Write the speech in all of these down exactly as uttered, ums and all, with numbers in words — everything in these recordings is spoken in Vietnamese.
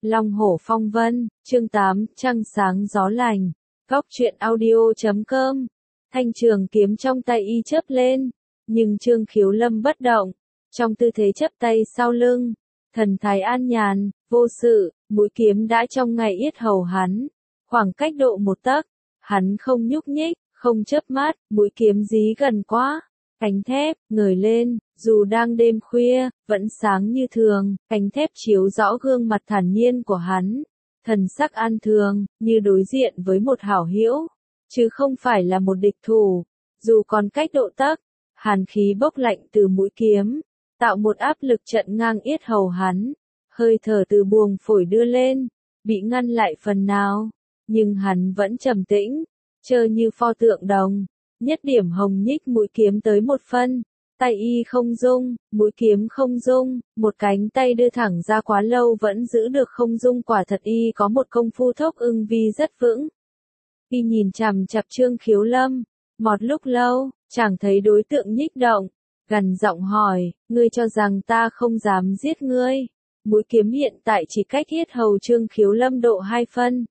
Long hổ phong vân, chương tám, trăng sáng gió lành. Góc truyện audio chấm com. Thanh trường kiếm trong tay y chớp lên, nhưng Trương Khiếu Lâm bất động, trong tư thế chắp tay sau lưng, thần thái an nhàn, vô sự, mũi kiếm đã trong ngay yết hầu hắn, khoảng cách độ một tấc, hắn không nhúc nhích, không chớp mắt, mũi kiếm dí gần quá, cánh thép ngời lên, dù đang đêm khuya, vẫn sáng như thường, cánh thép chiếu rõ gương mặt thản nhiên của hắn, thần sắc an thường, như đối diện với một hảo hữu, chứ không phải là một địch thủ. Dù còn cách độ tấc, hàn khí bốc lạnh từ mũi kiếm, tạo một áp lực trận ngang yết hầu hắn, hơi thở từ buồng phổi đưa lên, bị ngăn lại phần nào, nhưng hắn vẫn trầm tĩnh, chơ như pho tượng đồng. Nhất điểm hồng nhích mũi kiếm tới một phân, tay y không rung, mũi kiếm không rung, một cánh tay đưa thẳng ra quá lâu vẫn giữ được không rung, quả thật y có một công phu thốc ưng vi rất vững. Y nhìn chằm chằm Trương Khiếu Lâm, một lúc lâu, chẳng thấy đối tượng nhích động, gằn giọng hỏi, ngươi cho rằng ta không dám giết ngươi? Mũi kiếm hiện tại chỉ cách yết hầu Trương Khiếu Lâm độ hai phân.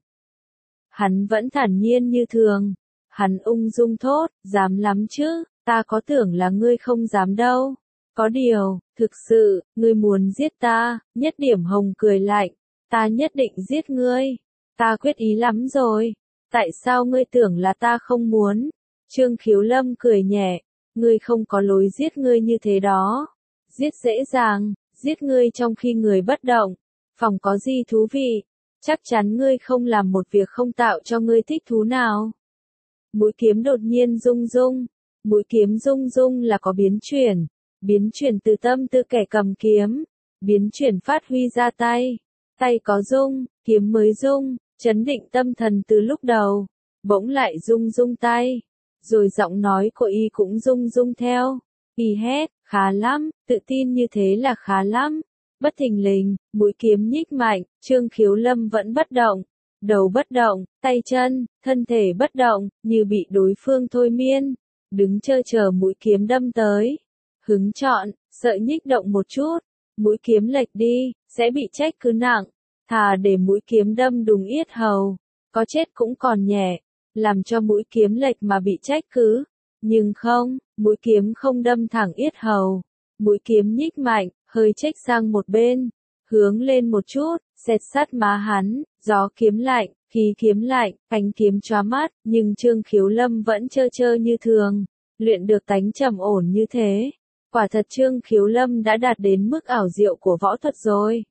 Hắn vẫn thản nhiên như thường. Hắn ung dung thốt, dám lắm chứ, ta có tưởng là ngươi không dám đâu. Có điều, thực sự, ngươi muốn giết ta, Nhất Điểm Hồng cười lạnh, ta nhất định giết ngươi, ta quyết ý lắm rồi, tại sao ngươi tưởng là ta không muốn? Trương Khiếu Lâm cười nhẹ, ngươi không có lối giết ngươi như thế đó, giết dễ dàng, giết ngươi trong khi người bất động, phòng có gì thú vị, chắc chắn ngươi không làm một việc không tạo cho ngươi thích thú nào. Mũi kiếm đột nhiên rung rung, mũi kiếm rung rung là có biến chuyển, biến chuyển từ tâm tư kẻ cầm kiếm, biến chuyển phát huy ra tay, tay có rung, kiếm mới rung, chấn định tâm thần từ lúc đầu, bỗng lại rung rung tay, rồi giọng nói của y cũng rung rung theo, y hét, khá lắm, tự tin như thế là khá lắm, bất thình lình, mũi kiếm nhích mạnh, Trương Khiếu Lâm vẫn bất động. Đầu bất động, tay chân, thân thể bất động, như bị đối phương thôi miên, đứng chơ chờ mũi kiếm đâm tới. Hứng chọn, sợ nhích động một chút, mũi kiếm lệch đi, sẽ bị trách cứ nặng, thà để mũi kiếm đâm đùng yết hầu, có chết cũng còn nhẹ, làm cho mũi kiếm lệch mà bị trách cứ. Nhưng không, mũi kiếm không đâm thẳng yết hầu, mũi kiếm nhích mạnh, hơi chếch sang một bên, hướng lên một chút, xẹt sát má hắn, gió kiếm lạnh, khí kiếm lạnh, cánh kiếm chóa mắt, nhưng Trương Khiếu Lâm vẫn chơ chơ như thường, luyện được tánh trầm ổn như thế. Quả thật Trương Khiếu Lâm đã đạt đến mức ảo diệu của võ thuật rồi.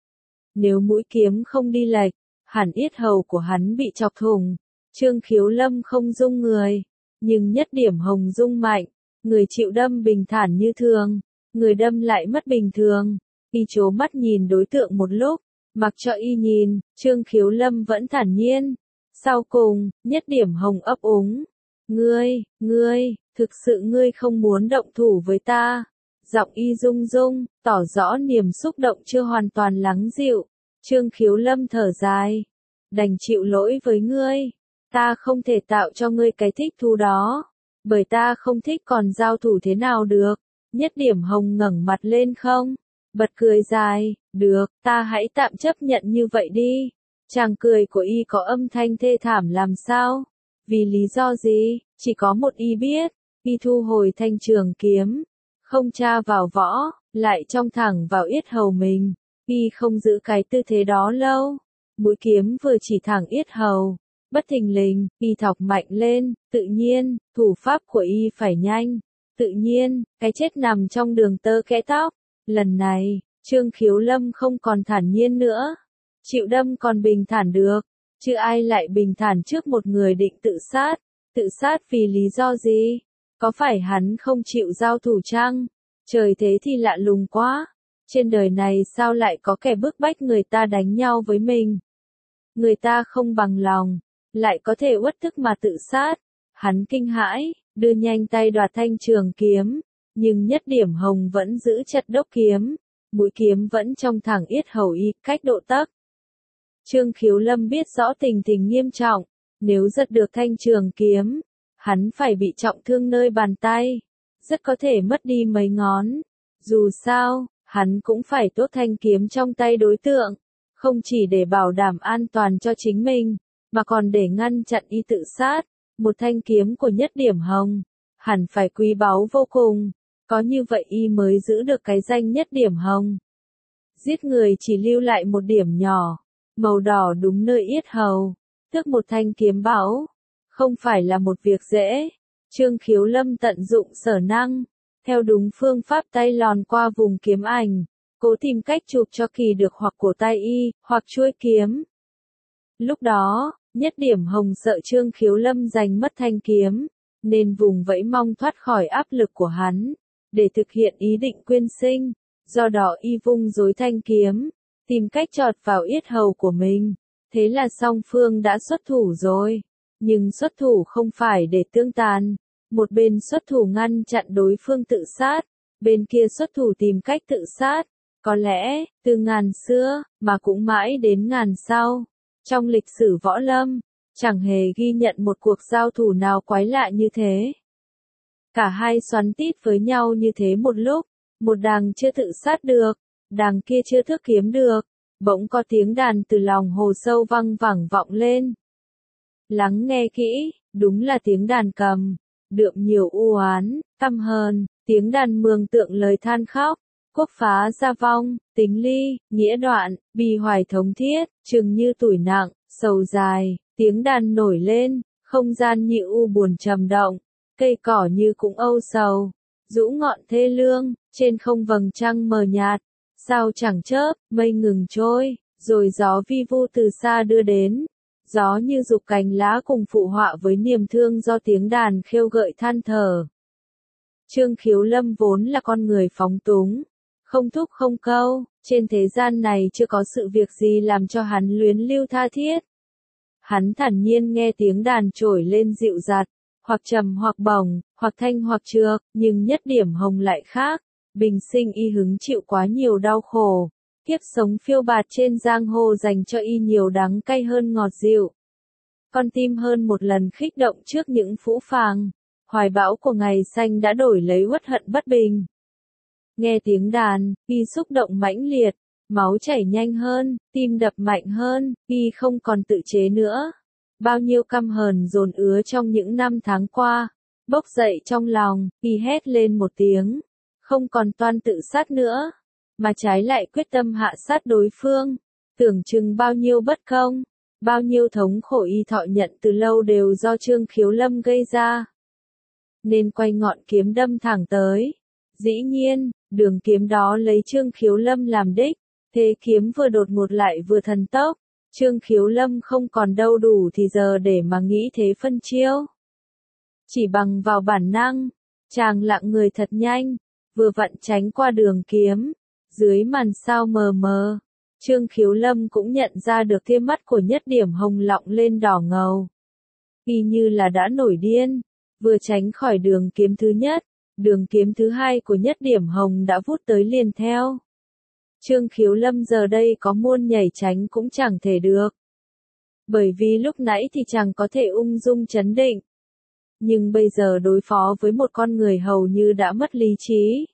Nếu mũi kiếm không đi lệch, hẳn yết hầu của hắn bị chọc thủng. Trương Khiếu Lâm không rung người, nhưng Nhất Điểm Hồng rung mạnh, người chịu đâm bình thản như thường, người đâm lại mất bình thường. Y chố mắt nhìn đối tượng một lúc, mặc cho y nhìn, Trương Khiếu Lâm vẫn thản nhiên. Sau cùng, Nhất Điểm Hồng ấp úng. Ngươi, ngươi, thực sự ngươi không muốn động thủ với ta. Giọng y rung rung, tỏ rõ niềm xúc động chưa hoàn toàn lắng dịu. Trương Khiếu Lâm thở dài. Đành chịu lỗi với ngươi. Ta không thể tạo cho ngươi cái thích thú đó. Bởi ta không thích còn giao thủ thế nào được. Nhất Điểm Hồng ngẩng mặt lên không? Bật cười dài, được, ta hãy tạm chấp nhận như vậy đi. Chàng cười của y có âm thanh thê thảm làm sao? Vì lý do gì? Chỉ có một y biết. Y thu hồi thanh trường kiếm, không tra vào võ, lại trong thẳng vào yết hầu mình. Y không giữ cái tư thế đó lâu. Mũi kiếm vừa chỉ thẳng yết hầu. Bất thình lình, y thọc mạnh lên, tự nhiên, thủ pháp của y phải nhanh. Tự nhiên, cái chết nằm trong đường tơ kẽ tóc. Lần này, Trương Khiếu Lâm không còn thản nhiên nữa. Chịu đâm còn bình thản được, chứ ai lại bình thản trước một người định tự sát. Tự sát vì lý do gì? Có phải hắn không chịu giao thủ chăng? Trời thế thì lạ lùng quá. Trên đời này sao lại có kẻ bức bách người ta đánh nhau với mình? Người ta không bằng lòng, lại có thể uất thức mà tự sát. Hắn kinh hãi, đưa nhanh tay đoạt thanh trường kiếm. Nhưng Nhất Điểm Hồng vẫn giữ chặt đốc kiếm, mũi kiếm vẫn trong thẳng yết hầu y, cách độ tấc. Trương Khiếu Lâm biết rõ tình tình nghiêm trọng, nếu giật được thanh trường kiếm, hắn phải bị trọng thương nơi bàn tay, rất có thể mất đi mấy ngón. Dù sao, hắn cũng phải tốt thanh kiếm trong tay đối tượng, không chỉ để bảo đảm an toàn cho chính mình, mà còn để ngăn chặn y tự sát. Một thanh kiếm của Nhất Điểm Hồng, hẳn phải quý báu vô cùng, có như vậy y mới giữ được cái danh Nhất Điểm Hồng. Giết người chỉ lưu lại một điểm nhỏ, màu đỏ đúng nơi yết hầu, tước một thanh kiếm báu, không phải là một việc dễ. Trương Khiếu Lâm tận dụng sở năng, theo đúng phương pháp tay lòn qua vùng kiếm ảnh, cố tìm cách chụp cho kỳ được hoặc cổ tay y, hoặc chuôi kiếm. Lúc đó, Nhất Điểm Hồng sợ Trương Khiếu Lâm giành mất thanh kiếm, nên vùng vẫy mong thoát khỏi áp lực của hắn, để thực hiện ý định quyên sinh, do đó y vung dối thanh kiếm, tìm cách chọt vào yết hầu của mình. Thế là song phương đã xuất thủ rồi, nhưng xuất thủ không phải để tương tàn. Một bên xuất thủ ngăn chặn đối phương tự sát, bên kia xuất thủ tìm cách tự sát. Có lẽ, từ ngàn xưa, mà cũng mãi đến ngàn sau, trong lịch sử võ lâm, chẳng hề ghi nhận một cuộc giao thủ nào quái lạ như thế. Cả hai xoắn tít với nhau như thế một lúc, một đàng chưa tự sát được, đàng kia chưa thước kiếm được, bỗng có tiếng đàn từ lòng hồ sâu văng vẳng vọng lên. Lắng nghe kỹ, đúng là tiếng đàn cầm, đượm nhiều u oán, căm hờn, tiếng đàn mường tượng lời than khóc, quốc phá gia vong, tính ly, nghĩa đoạn, bi hoài thống thiết, chừng như tủi nặng, sầu dài, tiếng đàn nổi lên, không gian như u buồn trầm động, cây cỏ như cũng âu sầu, rũ ngọn thê lương, trên không vầng trăng mờ nhạt, sao chẳng chớp, mây ngừng trôi, rồi gió vi vu từ xa đưa đến. Gió như rục cành lá cùng phụ họa với niềm thương do tiếng đàn khêu gợi than thở. Trương Khiếu Lâm vốn là con người phóng túng, không thúc không câu, trên thế gian này chưa có sự việc gì làm cho hắn luyến lưu tha thiết. Hắn thản nhiên nghe tiếng đàn trổi lên dịu dặt, hoặc trầm hoặc bổng, hoặc thanh hoặc trược, nhưng Nhất Điểm Hồng lại khác, bình sinh y hứng chịu quá nhiều đau khổ. Kiếp sống phiêu bạt trên giang hồ dành cho y nhiều đắng cay hơn ngọt dịu. Con tim hơn một lần khích động trước những phũ phàng, hoài bão của ngày xanh đã đổi lấy uất hận bất bình. Nghe tiếng đàn, y xúc động mãnh liệt, máu chảy nhanh hơn, tim đập mạnh hơn, y không còn tự chế nữa. Bao nhiêu căm hờn dồn ứa trong những năm tháng qua, bốc dậy trong lòng, y hét lên một tiếng, không còn toan tự sát nữa, mà trái lại quyết tâm hạ sát đối phương. Tưởng chừng bao nhiêu bất công, bao nhiêu thống khổ y thọ nhận từ lâu đều do Trương Khiếu Lâm gây ra. Nên quay ngọn kiếm đâm thẳng tới. Dĩ nhiên, đường kiếm đó lấy Trương Khiếu Lâm làm đích, thế kiếm vừa đột ngột lại vừa thần tốc. Trương Khiếu Lâm không còn đâu đủ thì giờ để mà nghĩ thế phân chiêu. Chỉ bằng vào bản năng, chàng lặng người thật nhanh, vừa vặn tránh qua đường kiếm. Dưới màn sao mờ mờ, Trương Khiếu Lâm cũng nhận ra được tia mắt của Nhất Điểm Hồng lọng lên đỏ ngầu. Y như là đã nổi điên, vừa tránh khỏi đường kiếm thứ nhất, đường kiếm thứ hai của Nhất Điểm Hồng đã vút tới liền theo. Trương Khiếu Lâm giờ đây có muôn nhảy tránh cũng chẳng thể được. Bởi vì lúc nãy thì chàng có thể ung dung trấn định. Nhưng bây giờ đối phó với một con người hầu như đã mất lý trí.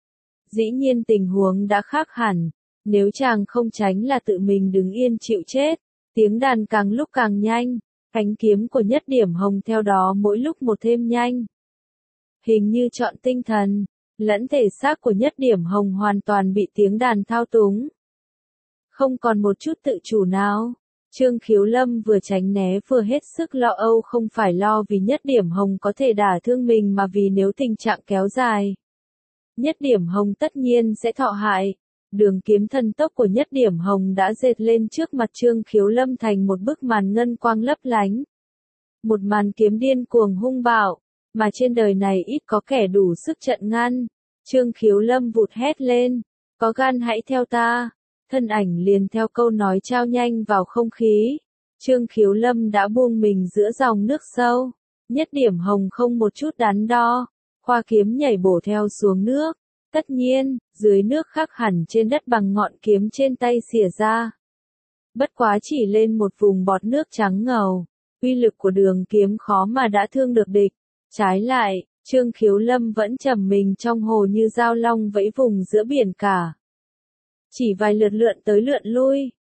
Dĩ nhiên tình huống đã khác hẳn, nếu chàng không tránh là tự mình đứng yên chịu chết. Tiếng đàn càng lúc càng nhanh, cánh kiếm của Nhất Điểm Hồng theo đó mỗi lúc một thêm nhanh. Hình như trọn tinh thần, lẫn thể xác của Nhất Điểm Hồng hoàn toàn bị tiếng đàn thao túng. Không còn một chút tự chủ nào. Trương Khiếu Lâm vừa tránh né vừa hết sức lo âu, không phải lo vì Nhất Điểm Hồng có thể đả thương mình mà vì nếu tình trạng kéo dài, Nhất Điểm Hồng tất nhiên sẽ thọ hại. Đường kiếm thần tốc của Nhất Điểm Hồng đã dệt lên trước mặt Trương Khiếu Lâm thành một bức màn ngân quang lấp lánh. Một màn kiếm điên cuồng hung bạo, mà trên đời này ít có kẻ đủ sức trận ngăn. Trương Khiếu Lâm vụt hét lên, có gan hãy theo ta. Thân ảnh liền theo câu nói trao nhanh vào không khí. Trương Khiếu Lâm đã buông mình giữa dòng nước sâu. Nhất Điểm Hồng không một chút đắn đo, khoa kiếm nhảy bổ theo xuống nước. Tất nhiên, dưới nước khác hẳn trên đất bằng ngọn kiếm trên tay xỉa ra. Bất quá chỉ lên một vùng bọt nước trắng ngầu. Uy lực của đường kiếm khó mà đã thương được địch. Trái lại, Trương Khiếu Lâm vẫn trầm mình trong hồ như dao long vẫy vùng giữa biển cả. Chỉ vài lượt lượn tới lượn lui,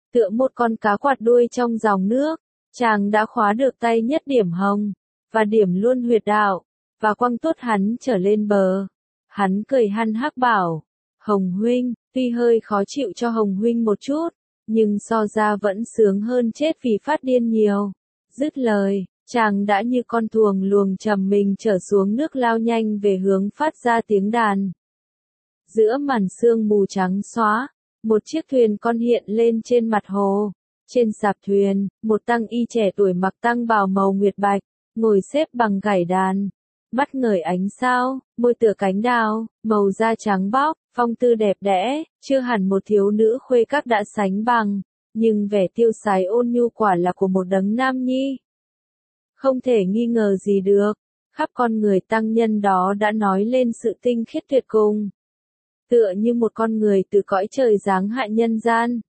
Tựa một con cá quạt đuôi trong dòng nước, chàng đã khóa được tay nhất điểm hồng, và điểm luôn huyệt đạo, và quăng tốt hắn trở lên bờ. Hắn cười hăn hắc bảo, Hồng huynh, tuy hơi khó chịu cho Hồng huynh một chút, nhưng so ra vẫn sướng hơn chết vì phát điên nhiều. Dứt lời, chàng đã như con thuồng luồng trầm mình trở xuống nước lao nhanh về hướng phát ra tiếng đàn. Giữa màn sương mù trắng xóa, một chiếc thuyền con hiện lên trên mặt hồ. Trên sạp thuyền, một tăng y trẻ tuổi mặc tăng bào màu nguyệt bạch, ngồi xếp bằng gảy đàn. Mắt ngời ánh sao, môi tựa cánh đào, màu da trắng bóc, phong tư đẹp đẽ, chưa hẳn một thiếu nữ khuê các đã sánh bằng, nhưng vẻ tiêu sái ôn nhu quả là của một đấng nam nhi. Không thể nghi ngờ gì được, khắp con người tăng nhân đó đã nói lên sự tinh khiết tuyệt cùng. Tựa như một con người từ cõi trời giáng hạ nhân gian.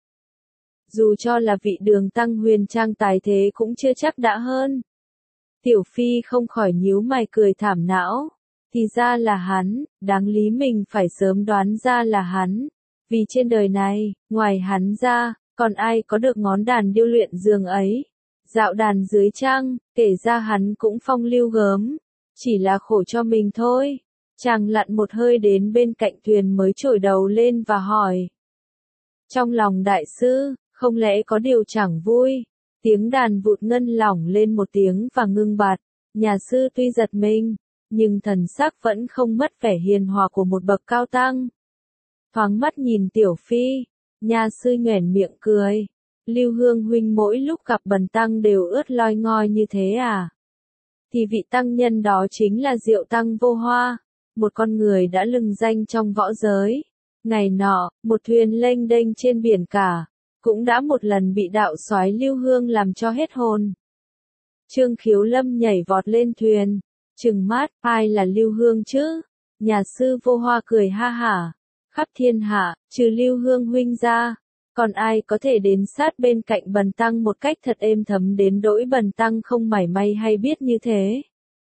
Dù cho là vị đường tăng huyền trang tài thế cũng chưa chắc đã hơn. Tiểu Phi không khỏi nhíu mày cười thảm não. Thì ra là hắn, đáng lý mình phải sớm đoán ra là hắn. Vì trên đời này, ngoài hắn ra, còn ai có được ngón đàn điêu luyện dường ấy. Dạo đàn dưới trăng, kể ra hắn cũng phong lưu gớm. Chỉ là khổ cho mình thôi. Chàng lặn một hơi đến bên cạnh thuyền mới trồi đầu lên và hỏi. Trong lòng đại sư, không lẽ có điều chẳng vui? Tiếng đàn vụt ngân lỏng lên một tiếng và ngưng bặt. Nhà sư tuy giật mình, nhưng thần sắc vẫn không mất vẻ hiền hòa của một bậc cao tăng. Thoáng mắt nhìn Tiểu Phi, nhà sư nhoẻn miệng cười. Lưu Hương huynh mỗi lúc gặp bần tăng đều ướt loi ngoi như thế à? Thì vị tăng nhân đó chính là Diệu Tăng Vô Hoa, một con người đã lừng danh trong võ giới. Ngày nọ, một thuyền lênh đênh trên biển cả, cũng đã một lần bị đạo soái Lưu Hương làm cho hết hồn. Trương Khiếu Lâm nhảy vọt lên thuyền, trừng mắt, ai là Lưu Hương chứ? Nhà sư Vô Hoa cười ha hả, khắp thiên hạ, trừ Lưu Hương huynh ra, còn ai có thể đến sát bên cạnh bần tăng một cách thật êm thấm đến nỗi bần tăng không mảy may hay biết như thế.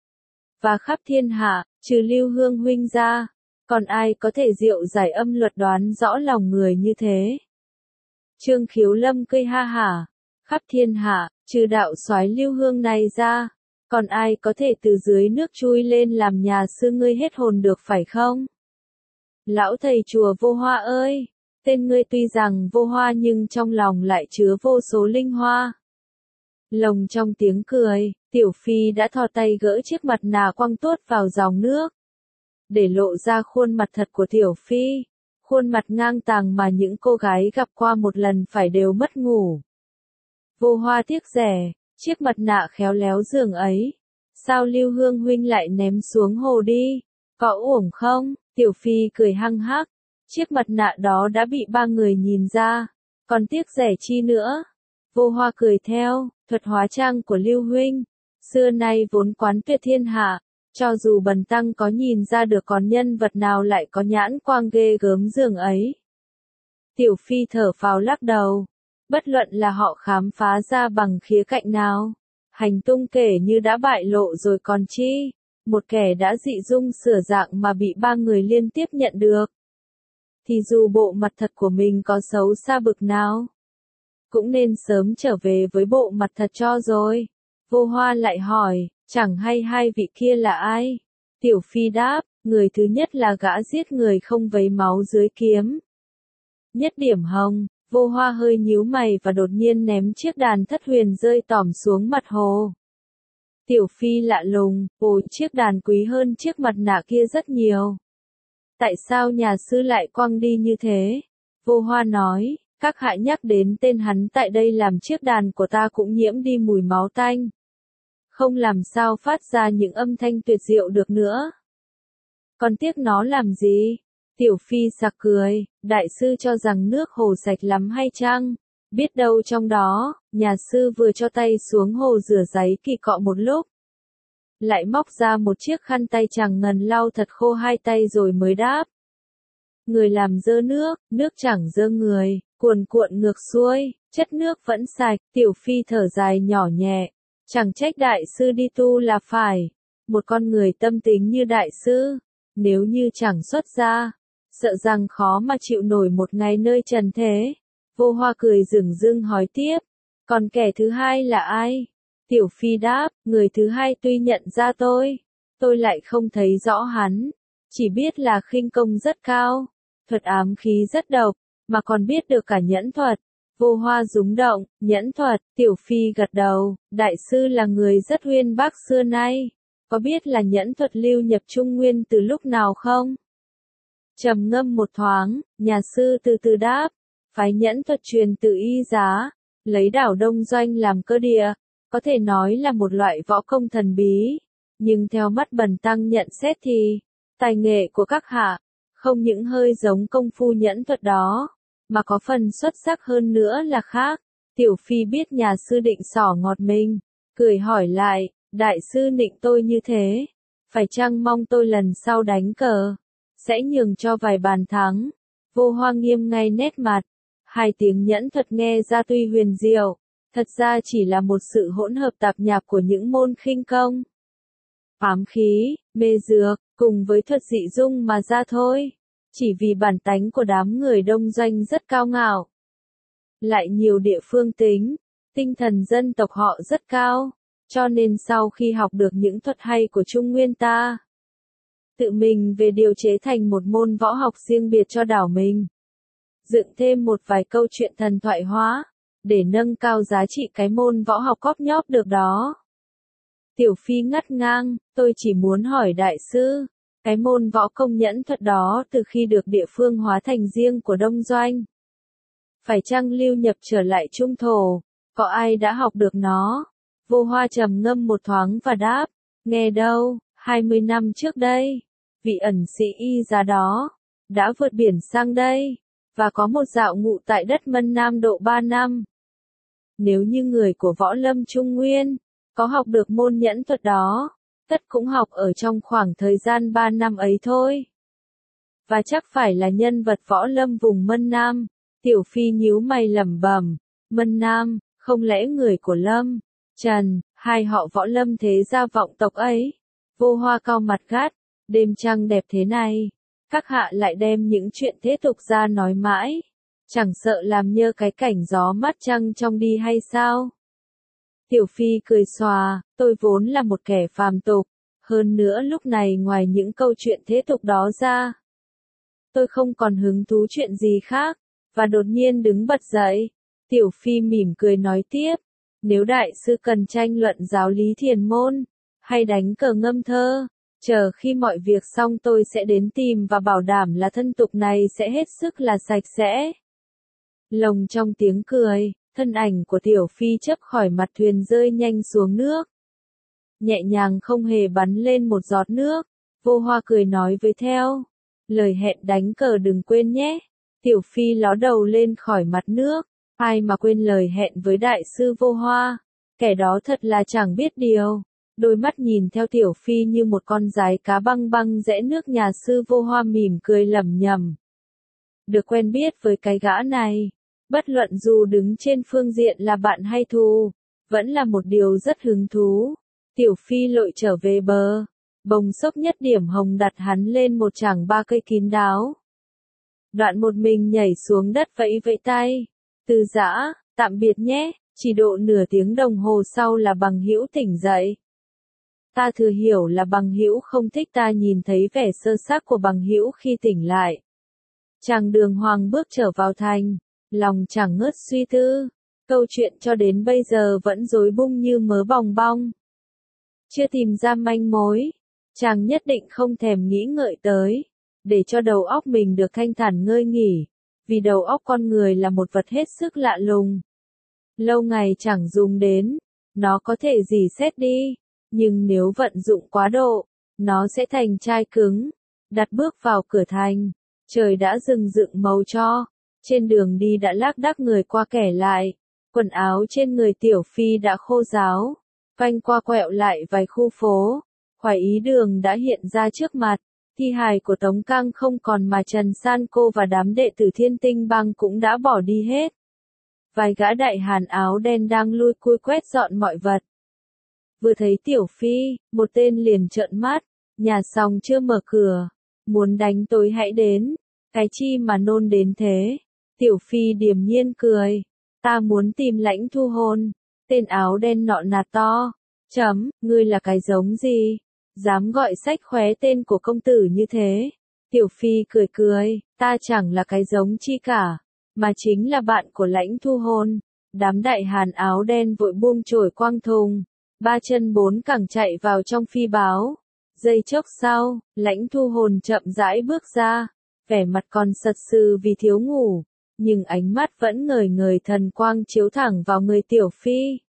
Và khắp thiên hạ, trừ Lưu Hương huynh ra, còn ai có thể diệu giải âm luật đoán rõ lòng người như thế. Trương Khiếu Lâm cười ha hả, khắp thiên hạ, trừ đạo soái Lưu Hương này ra, còn ai có thể từ dưới nước chui lên làm nhà sư ngươi hết hồn được phải không? Lão thầy chùa Vô Hoa ơi, tên ngươi tuy rằng vô hoa nhưng trong lòng lại chứa vô số linh hoa. Lồng trong tiếng cười, Tiểu Phi đã thò tay gỡ chiếc mặt nạ quăng tuốt vào dòng nước. Để lộ ra khuôn mặt thật của Tiểu Phi, khuôn mặt ngang tàng mà những cô gái gặp qua một lần phải đều mất ngủ. Vô Hoa tiếc rẻ, chiếc mặt nạ khéo léo dường ấy. Sao Lưu Hương huynh lại ném xuống hồ đi? Có uổng không? Tiểu Phi cười hăng hắc. Chiếc mặt nạ đó đã bị ba người nhìn ra. Còn tiếc rẻ chi nữa? Vô Hoa cười theo, thuật hóa trang của Lưu huynh. Xưa nay vốn quán tuyệt thiên hạ. Cho dù bần tăng có nhìn ra được còn nhân vật nào lại có nhãn quang ghê gớm dường ấy. Tiểu Phi thở phào lắc đầu. Bất luận là họ khám phá ra bằng khía cạnh nào, hành tung kể như đã bại lộ rồi còn chi, một kẻ đã dị dung sửa dạng mà bị ba người liên tiếp nhận được. Thì dù bộ mặt thật của mình có xấu xa bực nào, cũng nên sớm trở về với bộ mặt thật cho rồi. Vô Hoa lại hỏi, chẳng hay hai vị kia là ai? Tiểu Phi đáp, người thứ nhất là gã giết người không vấy máu dưới kiếm. Nhất điểm hồng. Vô Hoa hơi nhíu mày và đột nhiên ném chiếc đàn thất huyền rơi tỏm xuống mặt hồ. Tiểu Phi lạ lùng, ôi chiếc đàn quý hơn chiếc mặt nạ kia rất nhiều. Tại sao nhà sư lại quăng đi như thế? Vô Hoa nói, các hạ nhắc đến tên hắn tại đây làm chiếc đàn của ta cũng nhiễm đi mùi máu tanh. Không làm sao phát ra những âm thanh tuyệt diệu được nữa. Còn tiếc nó làm gì? Tiểu Phi sặc cười, đại sư cho rằng nước hồ sạch lắm hay chăng? Biết đâu trong đó, nhà sư vừa cho tay xuống hồ rửa giấy kỳ cọ một lúc. Lại móc ra một chiếc khăn tay chẳng ngần lau thật khô hai tay rồi mới đáp. Người làm dơ nước, nước chẳng dơ người, cuồn cuộn ngược xuôi, chất nước vẫn sạch. Tiểu Phi thở dài nhỏ nhẹ, chẳng trách đại sư đi tu là phải. Một con người tâm tính như đại sư, nếu như chẳng xuất gia, sợ rằng khó mà chịu nổi một ngày nơi trần thế. Vô Hoa cười dửng dưng hỏi tiếp, còn kẻ thứ hai là ai? Tiểu Phi đáp, người thứ hai tuy nhận ra tôi, tôi lại không thấy rõ hắn, chỉ biết là khinh công rất cao, thuật ám khí rất độc, mà còn biết được cả nhẫn thuật. Vô Hoa rúng động, nhẫn thuật, Tiểu Phi gật đầu, đại sư là người rất uyên bác xưa nay, có biết là nhẫn thuật lưu nhập Trung Nguyên từ lúc nào không? Trầm ngâm một thoáng, nhà sư từ từ đáp, phái nhẫn thuật truyền từ Y Giá, lấy đảo Đông Doanh làm cơ địa, có thể nói là một loại võ công thần bí, nhưng theo mắt Bần tăng nhận xét thì, tài nghệ của các hạ, không những hơi giống công phu nhẫn thuật đó, mà có phần xuất sắc hơn nữa là khác. Tiểu Phi biết nhà sư định xỏ ngọt mình, cười hỏi lại, đại sư định tôi như thế, phải chăng mong tôi lần sau đánh cờ, sẽ nhường cho vài bàn thắng? Vô Hoa nghiêm ngay nét mặt, hai tiếng nhẫn thuật nghe ra tuy huyền diệu, thật ra chỉ là một sự hỗn hợp tạp nhạp của những môn khinh công, ám khí, mê dược, cùng với thuật dị dung mà ra thôi. Chỉ vì bản tánh của đám người Đông Doanh rất cao ngạo, lại nhiều địa phương tính, tinh thần dân tộc họ rất cao, cho nên sau khi học được những thuật hay của Trung Nguyên ta, tự mình về điều chế thành một môn võ học riêng biệt cho đảo mình, dựng thêm một vài câu chuyện thần thoại hóa, để nâng cao giá trị cái môn võ học cóp nhóp được đó. Tiểu Phi ngắt ngang, tôi chỉ muốn hỏi đại sư, cái môn võ công nhẫn thuật đó từ khi được địa phương hóa thành riêng của Đông Doanh, phải chăng lưu nhập trở lại Trung Thổ, có ai đã học được nó? Vô Hoa trầm ngâm một thoáng và đáp, nghe đâu, hai mươi năm trước đây, vị ẩn sĩ Y Giá đó, đã vượt biển sang đây, và có một dạo ngụ tại đất Mân Nam độ ba năm. Nếu như người của võ lâm Trung Nguyên, có học được môn nhẫn thuật đó, tất cũng học ở trong khoảng thời gian ba năm ấy thôi. Và chắc phải là nhân vật võ lâm vùng Mân Nam. Tiểu Phi nhíu mày lẩm bẩm, Mân Nam, không lẽ người của Lâm, Trần, hai họ võ lâm thế gia vọng tộc ấy? Vô Hoa cau mặt gắt, đêm trăng đẹp thế này, các hạ lại đem những chuyện thế tục ra nói mãi, chẳng sợ làm nhơ cái cảnh gió mát trăng trong đi hay sao? Tiểu Phi cười xòa, tôi vốn là một kẻ phàm tục, hơn nữa lúc này ngoài những câu chuyện thế tục đó ra, tôi không còn hứng thú chuyện gì khác, và đột nhiên đứng bật dậy. Tiểu Phi mỉm cười nói tiếp, nếu đại sư cần tranh luận giáo lý thiền môn, hay đánh cờ ngâm thơ, chờ khi mọi việc xong tôi sẽ đến tìm và bảo đảm là thân tục này sẽ hết sức là sạch sẽ. Lồng trong tiếng cười, thân ảnh của Tiểu Phi chớp khỏi mặt thuyền rơi nhanh xuống nước. Nhẹ nhàng không hề bắn lên một giọt nước, Vô Hoa cười nói với theo, lời hẹn đánh cờ đừng quên nhé. Tiểu Phi ló đầu lên khỏi mặt nước, ai mà quên lời hẹn với đại sư Vô Hoa, kẻ đó thật là chẳng biết điều. Đôi mắt nhìn theo Tiểu Phi như một con giái cá băng băng rẽ nước, nhà sư Vô Hoa mỉm cười lẩm nhẩm. Được quen biết với cái gã này, bất luận dù đứng trên phương diện là bạn hay thù, vẫn là một điều rất hứng thú. Tiểu Phi lội trở về bờ, bồng xốc nhất điểm hồng đặt hắn lên một chảng ba cây kín đáo. Đoạn một mình nhảy xuống đất vẫy vẫy tay. Từ giã, tạm biệt nhé, chỉ độ nửa tiếng đồng hồ sau là Bằng Hữu tỉnh dậy. Ta thừa hiểu là Bằng Hữu không thích ta nhìn thấy vẻ sơ xác của Bằng Hữu khi tỉnh lại. Chàng Đường Hoàng bước trở vào thành, lòng chẳng ngớt suy tư, câu chuyện cho đến bây giờ vẫn rối bung như mớ bòng bong. Chưa tìm ra manh mối, chàng nhất định không thèm nghĩ ngợi tới, để cho đầu óc mình được thanh thản ngơi nghỉ, vì đầu óc con người là một vật hết sức lạ lùng. Lâu ngày chẳng dùng đến, nó có thể rỉ sét đi, nhưng nếu vận dụng quá độ, nó sẽ thành chai cứng. Đặt bước vào cửa thành, trời đã rừng rựng màu cho, trên đường đi đã lác đác người qua kẻ lại, quần áo trên người Tiểu Phi đã khô ráo, phanh qua quẹo lại vài khu phố, Khoái Ý Đường đã hiện ra trước mặt. Thi hài của Tống Cang không còn mà Trần San Cô và đám đệ tử Thiên Tinh Bang cũng đã bỏ đi hết. Vài gã đại hàn áo đen đang lui cui quét dọn mọi vật. Vừa thấy Tiểu Phi, một tên liền trợn mắt, nhà xong chưa mở cửa, muốn đánh tôi hãy đến, cái chi mà nôn đến thế. Tiểu Phi điềm nhiên cười. Ta muốn tìm Lãnh Thu Hồn. Tên áo đen nọ nạt to. Chấm, ngươi là cái giống gì? Dám gọi sách khóe tên của công tử như thế. Tiểu Phi cười cười, ta chẳng là cái giống chi cả, mà chính là bạn của Lãnh Thu Hồn. Đám đại hàn áo đen vội buông chổi quang thùng, ba chân bốn cẳng chạy vào trong phi báo. Giây chốc sau, Lãnh Thu Hồn chậm rãi bước ra, vẻ mặt còn sật sừ vì thiếu ngủ, nhưng ánh mắt vẫn ngời ngời thần quang chiếu thẳng vào người Tiểu Phi.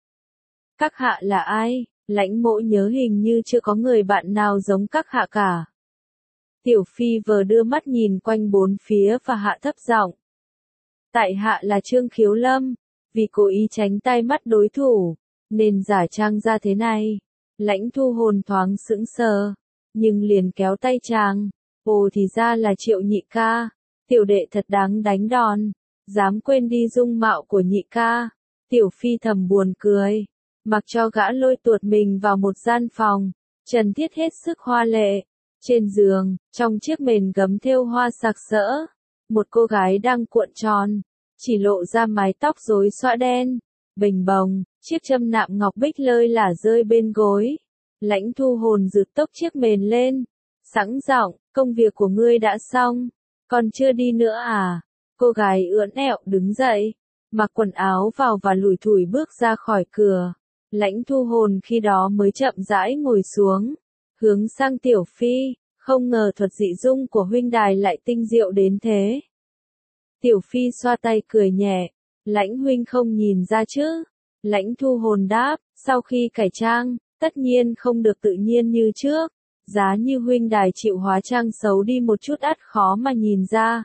Các hạ là ai? Lãnh Mỗ nhớ hình như chưa có người bạn nào giống các hạ cả. Tiểu Phi vờ đưa mắt nhìn quanh bốn phía và hạ thấp giọng. Tại hạ là Trương Khiếu Lâm, vì cố ý tránh tai mắt đối thủ, nên giả trang ra thế này. Lãnh Thu Hồn thoáng sững sờ, nhưng liền kéo tay chàng. Ồ thì ra là Triệu nhị ca, tiểu đệ thật đáng đánh đòn, dám quên đi dung mạo của nhị ca. Tiểu Phi thầm buồn cười, mặc cho gã lôi tuột mình vào một gian phòng, trần thiết hết sức hoa lệ. Trên giường, trong chiếc mền gấm thêu hoa sặc sỡ, một cô gái đang cuộn tròn, chỉ lộ ra mái tóc rối xõa đen, bình bồng, chiếc châm nạm ngọc bích lơi lả rơi bên gối. Lãnh Thu Hồn giựt tốc chiếc mền lên, sẵn giọng, công việc của ngươi đã xong, còn chưa đi nữa à? Cô gái ưỡn ẹo đứng dậy, mặc quần áo vào và lủi thủi bước ra khỏi cửa. Lãnh Thu Hồn khi đó mới chậm rãi ngồi xuống, hướng sang Tiểu Phi, không ngờ thuật dị dung của huynh đài lại tinh diệu đến thế. Tiểu Phi xoa tay cười nhẹ, Lãnh huynh không nhìn ra chứ? Lãnh Thu Hồn đáp, sau khi cải trang, tất nhiên không được tự nhiên như trước, giá như huynh đài chịu hóa trang xấu đi một chút ắt khó mà nhìn ra.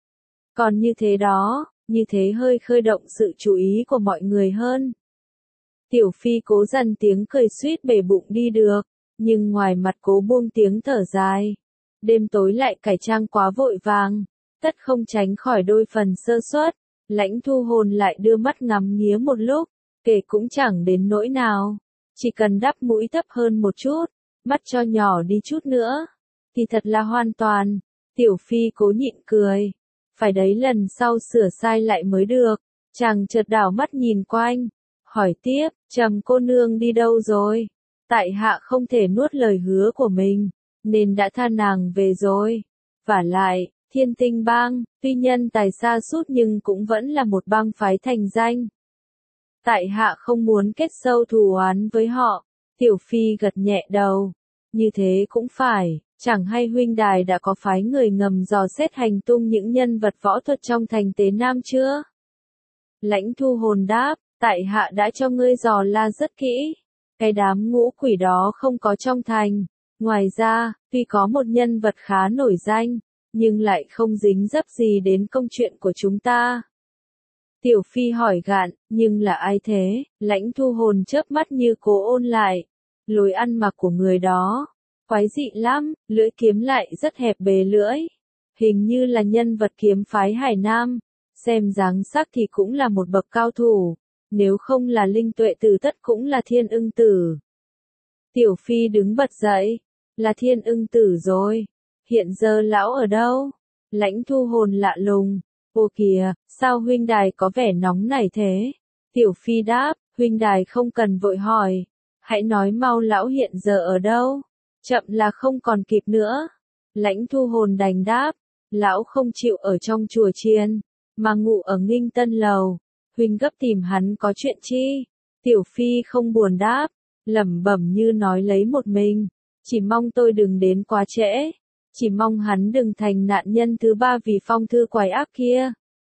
Còn như thế đó, như thế hơi khơi động sự chú ý của mọi người hơn. Tiểu Phi cố dằn tiếng cười suýt bể bụng đi được, nhưng ngoài mặt cố buông tiếng thở dài. Đêm tối lại cải trang quá vội vàng, tất không tránh khỏi đôi phần sơ suất. Lãnh Thu Hồn lại đưa mắt ngắm nghía một lúc, kể cũng chẳng đến nỗi nào, chỉ cần đắp mũi thấp hơn một chút, mắt cho nhỏ đi chút nữa, thì thật là hoàn toàn. Tiểu Phi cố nhịn cười, phải đấy lần sau sửa sai lại mới được. Chàng chợt đảo mắt nhìn quanh, hỏi tiếp, Trầm cô nương đi đâu rồi? Tại hạ không thể nuốt lời hứa của mình, nên đã tha nàng về rồi. Vả lại, Thiên Tinh Bang, tuy nhân tài xa sút nhưng cũng vẫn là một bang phái thành danh. Tại hạ không muốn kết sâu thù oán với họ. Tiểu Phi gật nhẹ đầu. Như thế cũng phải, chẳng hay huynh đài đã có phái người ngầm dò xét hành tung những nhân vật võ thuật trong thành Tế Nam chưa? Lãnh Thu Hồn đáp, tại hạ đã cho ngươi dò la rất kỹ. Cái đám ngũ quỷ đó không có trong thành. Ngoài ra, tuy có một nhân vật khá nổi danh, nhưng lại không dính dấp gì đến công chuyện của chúng ta. Tiểu Phi hỏi gạn, nhưng là ai thế? Lãnh Thu Hồn chớp mắt như cố ôn lại. Lối ăn mặc của người đó, quái dị lắm, lưỡi kiếm lại rất hẹp bề lưỡi. Hình như là nhân vật kiếm phái Hải Nam, xem dáng sắc thì cũng là một bậc cao thủ, nếu không là Linh Tuệ Tử tất cũng là Thiên Ưng Tử. Tiểu Phi đứng bật dậy, là Thiên Ưng Tử rồi, hiện giờ lão ở đâu? Lãnh Thu Hồn lạ lùng, ô kìa, sao huynh đài có vẻ nóng nảy thế? Tiểu Phi đáp, huynh đài không cần vội hỏi, hãy nói mau lão hiện giờ ở đâu, chậm là không còn kịp nữa. Lãnh Thu Hồn đành đáp, lão không chịu ở trong chùa chiền, mà ngủ ở Nghinh Tân Lầu, huynh gấp tìm hắn có chuyện chi? Tiểu Phi không buồn đáp, lẩm bẩm như nói lấy một mình, chỉ mong tôi đừng đến quá trễ, chỉ mong hắn đừng thành nạn nhân thứ ba vì phong thư quái ác kia.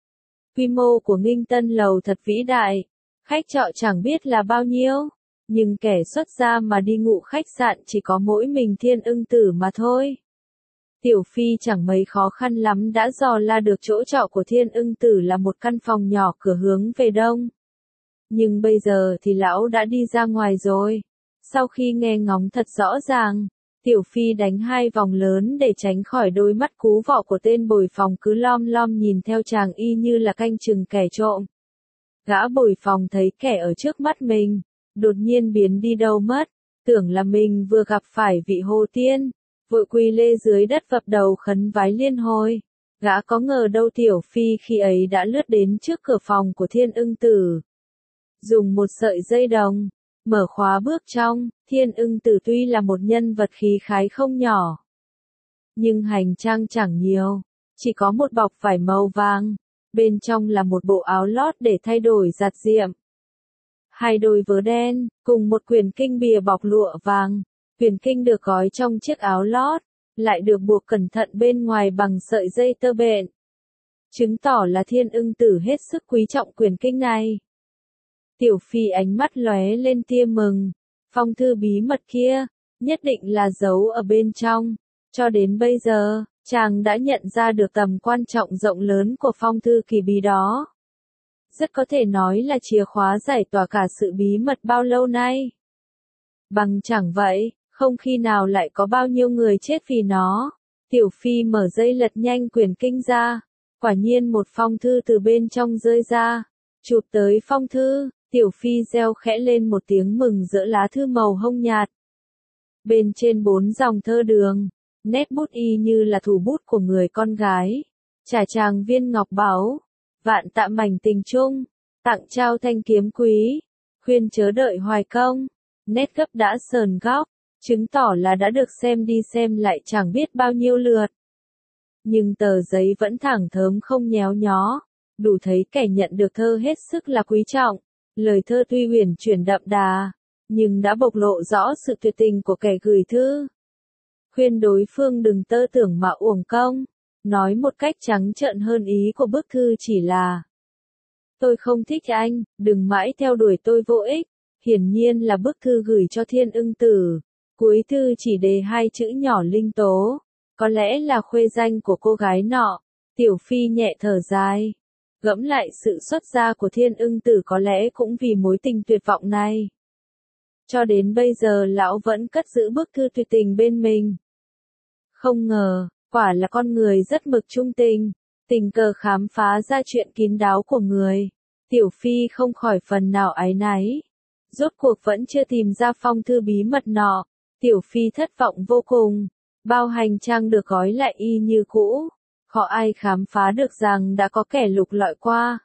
Quy mô của Nghinh Tân Lầu thật vĩ đại, khách trọ chẳng biết là bao nhiêu, nhưng kẻ xuất gia mà đi ngụ khách sạn chỉ có mỗi mình Thiên Ưng Tử mà thôi. Tiểu Phi chẳng mấy khó khăn lắm đã dò la được chỗ trọ của Thiên Ưng Tử là một căn phòng nhỏ cửa hướng về đông. Nhưng bây giờ thì lão đã đi ra ngoài rồi. Sau khi nghe ngóng thật rõ ràng, Tiểu Phi đánh hai vòng lớn để tránh khỏi đôi mắt cú vọ của tên bồi phòng cứ lom lom nhìn theo chàng y như là canh chừng kẻ trộm. Gã bồi phòng thấy kẻ ở trước mắt mình, đột nhiên biến đi đâu mất, tưởng là mình vừa gặp phải vị Hồ Tiên, vội quỳ lê dưới đất vập đầu khấn vái liên hồi. Gã có ngờ đâu Tiểu Phi khi ấy đã lướt đến trước cửa phòng của Thiên Ưng Tử. Dùng một sợi dây đồng, mở khóa bước trong, Thiên Ưng Tử tuy là một nhân vật khí khái không nhỏ. Nhưng hành trang chẳng nhiều, chỉ có một bọc vải màu vàng, bên trong là một bộ áo lót để thay đổi giặt diệm. Hai đôi vớ đen, cùng một quyển kinh bìa bọc lụa vàng, quyển kinh được gói trong chiếc áo lót, lại được buộc cẩn thận bên ngoài bằng sợi dây tơ bện. Chứng tỏ là Thiên Ưng Tử hết sức quý trọng quyển kinh này. Tiểu Phi ánh mắt lóe lên tia mừng, phong thư bí mật kia, nhất định là giấu ở bên trong. Cho đến bây giờ, chàng đã nhận ra được tầm quan trọng rộng lớn của phong thư kỳ bí đó. Rất có thể nói là chìa khóa giải tỏa cả sự bí mật bao lâu nay. Bằng chẳng vậy, không khi nào lại có bao nhiêu người chết vì nó. Tiểu Phi mở dây lật nhanh quyển kinh ra, quả nhiên một phong thư từ bên trong rơi ra. Chụp tới phong thư, Tiểu Phi reo khẽ lên một tiếng mừng rỡ, lá thư màu hông nhạt. Bên trên bốn dòng thơ đường, nét bút y như là thủ bút của người con gái. Trả chàng viên ngọc báu, vạn tạ mảnh tình chung, tặng trao thanh kiếm quý, khuyên chớ đợi hoài công. Nét gấp đã sờn góc, chứng tỏ là đã được xem đi xem lại chẳng biết bao nhiêu lượt. Nhưng tờ giấy vẫn thẳng thớm không nhéo nhó, đủ thấy kẻ nhận được thơ hết sức là quý trọng. Lời thơ tuy huyền chuyển đậm đà, nhưng đã bộc lộ rõ sự tuyệt tình của kẻ gửi thư. Khuyên đối phương đừng tơ tưởng mà uổng công. Nói một cách trắng trợn hơn, ý của bức thư chỉ là: tôi không thích anh, đừng mãi theo đuổi tôi vô ích. Hiển nhiên là bức thư gửi cho Thiên Ưng Tử. Cuối thư chỉ đề hai chữ nhỏ linh tố, có lẽ là khuê danh của cô gái nọ. Tiểu Phi nhẹ thở dài, gẫm lại sự xuất gia của Thiên Ưng Tử có lẽ cũng vì mối tình tuyệt vọng này. Cho đến bây giờ lão vẫn cất giữ bức thư tuyệt tình bên mình. Không ngờ, quả là con người rất mực trung tình, tình cờ khám phá ra chuyện kín đáo của người. Tiểu Phi không khỏi phần nào áy náy. Rốt cuộc vẫn chưa tìm ra phong thư bí mật nọ. Tiểu Phi thất vọng vô cùng. Bao hành trang được gói lại y như cũ. Họ ai khám phá được rằng đã có kẻ lục lọi qua.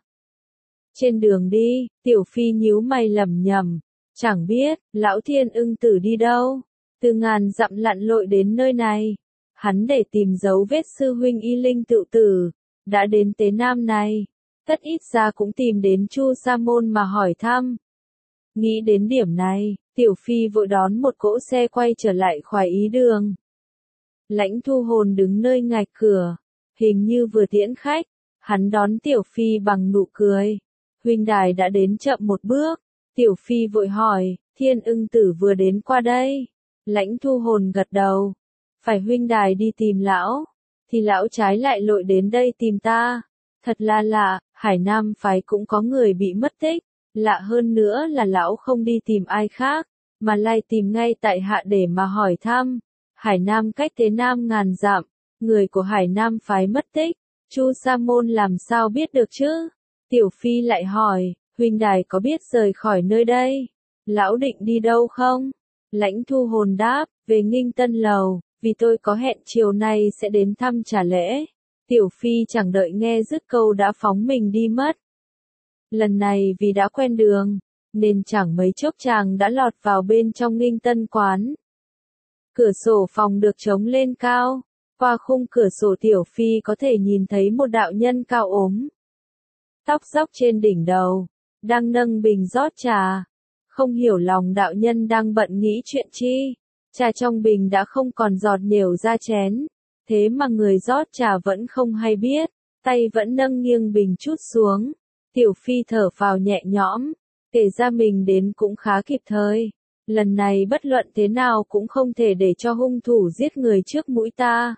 Trên đường đi, Tiểu Phi nhíu mày lẩm nhẩm, chẳng biết lão Thiên Ưng Tử đi đâu. Từ ngàn dặm lặn lội đến nơi này, hắn để tìm dấu vết sư huynh Y Linh tự tử. Đã đến Tế Nam này, tất ít ra cũng tìm đến Chu Sa Môn mà hỏi thăm. Nghĩ đến điểm này, Tiểu Phi vội đón một cỗ xe quay trở lại khoái ý đường. Lãnh Thu Hồn đứng nơi ngạch cửa, hình như vừa tiễn khách. Hắn đón Tiểu Phi bằng nụ cười. Huynh đài đã đến chậm một bước. Tiểu Phi vội hỏi, Thiên Ưng Tử vừa đến qua đây. Lãnh Thu Hồn gật đầu. Phải huynh đài đi tìm lão, thì lão trái lại lội đến đây tìm ta. Thật là lạ, Hải Nam phái cũng có người bị mất tích. Lạ hơn nữa là lão không đi tìm ai khác, mà lai tìm ngay tại hạ để mà hỏi thăm. Hải Nam cách Tế Nam ngàn dặm, người của Hải Nam phái mất tích. Chu Sa Môn làm sao biết được chứ? Tiểu Phi lại hỏi, huynh đài có biết rời khỏi nơi đây? Lão định đi đâu không? Lãnh Thu Hồn đáp, về Nghinh Tân Lầu, vì tôi có hẹn chiều nay sẽ đến thăm trả lễ. Tiểu Phi chẳng đợi nghe dứt câu đã phóng mình đi mất. Lần này vì đã quen đường, nên chẳng mấy chốc chàng đã lọt vào bên trong Nghinh Tân quán. Cửa sổ phòng được trống lên cao, qua khung cửa sổ Tiểu Phi có thể nhìn thấy một đạo nhân cao ốm. Tóc róc trên đỉnh đầu, đang nâng bình rót trà. Không hiểu lòng đạo nhân đang bận nghĩ chuyện chi. Trà trong bình đã không còn giọt nhều ra chén. Thế mà người rót trà vẫn không hay biết, tay vẫn nâng nghiêng bình chút xuống. Tiểu Phi thở phào nhẹ nhõm, kể ra mình đến cũng khá kịp thời. Lần này bất luận thế nào cũng không thể để cho hung thủ giết người trước mũi ta.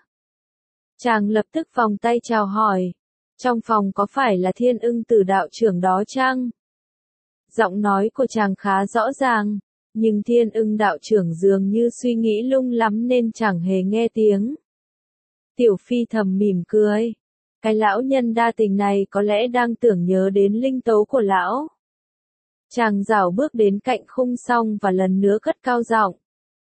Chàng lập tức vòng tay chào hỏi. Trong phòng có phải là Thiên Ưng Tử đạo trưởng đó chăng? Giọng nói của chàng khá rõ ràng, nhưng Thiên Ưng đạo trưởng dường như suy nghĩ lung lắm nên chẳng hề nghe tiếng. Tiểu Phi thầm mỉm cười. Cái lão nhân đa tình này có lẽ đang tưởng nhớ đến linh tấu của lão. Chàng rảo bước đến cạnh khung song và lần nữa cất cao giọng.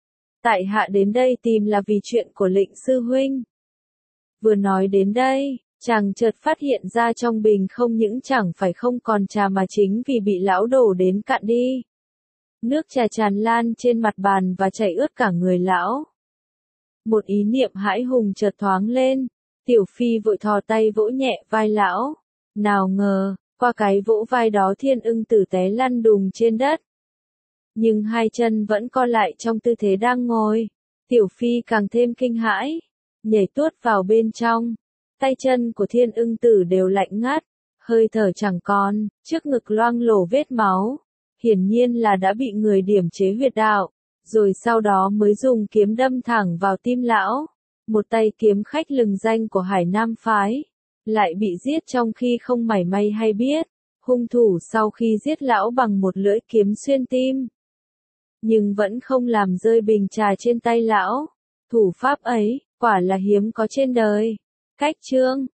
Tại hạ đến đây tìm là vì chuyện của Lệnh sư huynh. Vừa nói đến đây, Chàng chợt phát hiện ra trong bình không những chẳng phải không còn trà mà chính vì bị lão đổ đến cạn đi. Nước trà tràn lan trên mặt bàn và chảy ướt cả người lão. Một ý niệm hãi hùng chợt thoáng lên, Tiểu Phi vội thò tay vỗ nhẹ vai lão. Nào ngờ, qua cái vỗ vai đó Thiên Ưng Tử té lăn đùng trên đất. Nhưng hai chân vẫn co lại trong tư thế đang ngồi. Tiểu Phi càng thêm kinh hãi, nhảy tuốt vào bên trong. Tay chân của Thiên Ưng Tử đều lạnh ngắt, hơi thở chẳng còn, trước ngực loang lổ vết máu. Hiển nhiên là đã bị người điểm chế huyệt đạo, rồi sau đó mới dùng kiếm đâm thẳng vào tim lão. Một tay kiếm khách lừng danh của Hải Nam phái, lại bị giết trong khi không mảy may hay biết. Hung thủ sau khi giết lão bằng một lưỡi kiếm xuyên tim, nhưng vẫn không làm rơi bình trà trên tay lão. Thủ pháp ấy, quả là hiếm có trên đời. Cách chương